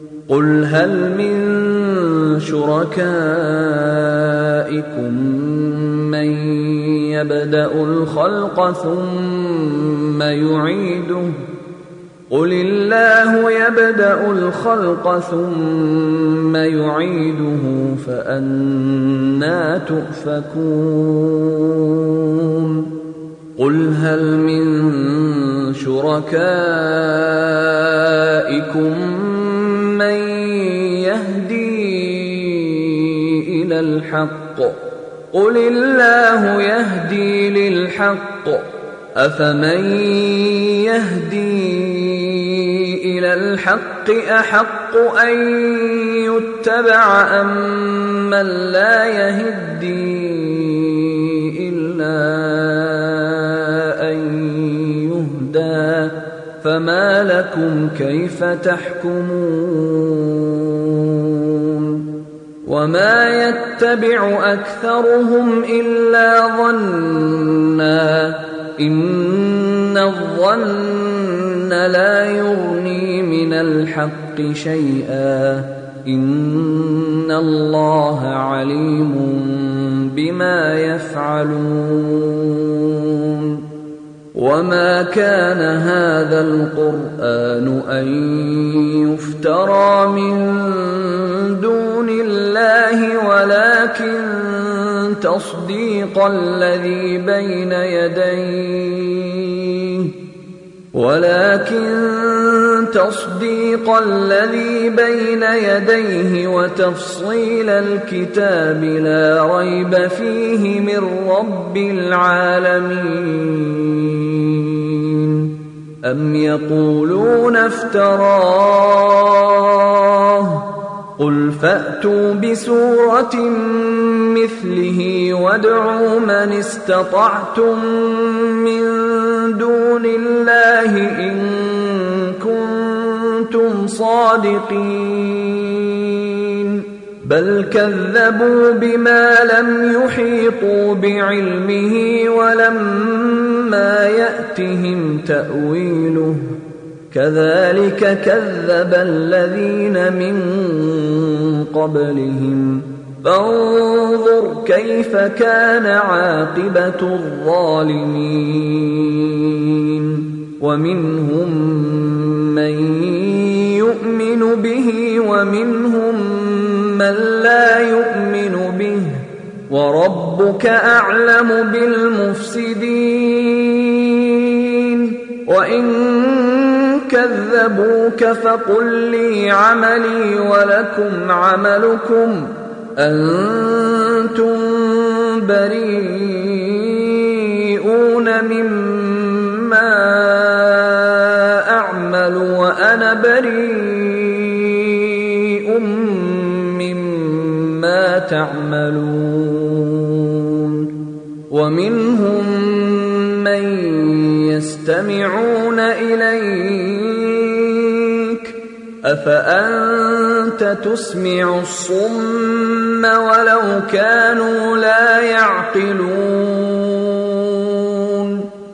قل هل من شركائكم من يبدأ الخلق ثم يعيده قل الله يبدأ الخلق ثم يعيده فأنى تؤفكون قل هل من شركائكم من يهدي إلى الحق قل الله يهدي للحق أفمن يهدي إلى الحق أحق أن يتبع أم من لا يهدي إلا أن يهدى فما لكم كيف تحكمون وما يتبع أكثرهم إلا ظنا إن الظن لا يغني من الحق شيئا إن الله عليم بما يفعلون وما كان هذا القرآن أن يفترى من دون الله ولكن تصديق الذي بين يديه وتفصيل الكتاب لا ريب فيه من رب العالمين أم يقولون افتراه قل فأتوا بسورة مثله وادعوا من استطعتم من دون الله إن كنتم صادقين بل كذبوا بما لم يحيطوا بعلمه ولما يأتهم تأويله كذلك كذب الذين من قبلهم فانظر كيف كان عاقبة الظالمين ومنهم من يؤمن به ومنهم من لا يؤمن به وربك أعلم بالمفسدين وإن كذبوك فقل لي عملي ولكم عملكم أنتم بريئون مما أعمل وأنا بريء مما تعملون ومنهم من يستمعون إليك أفأنت تسمع الصم ولو كانوا لا يعقلون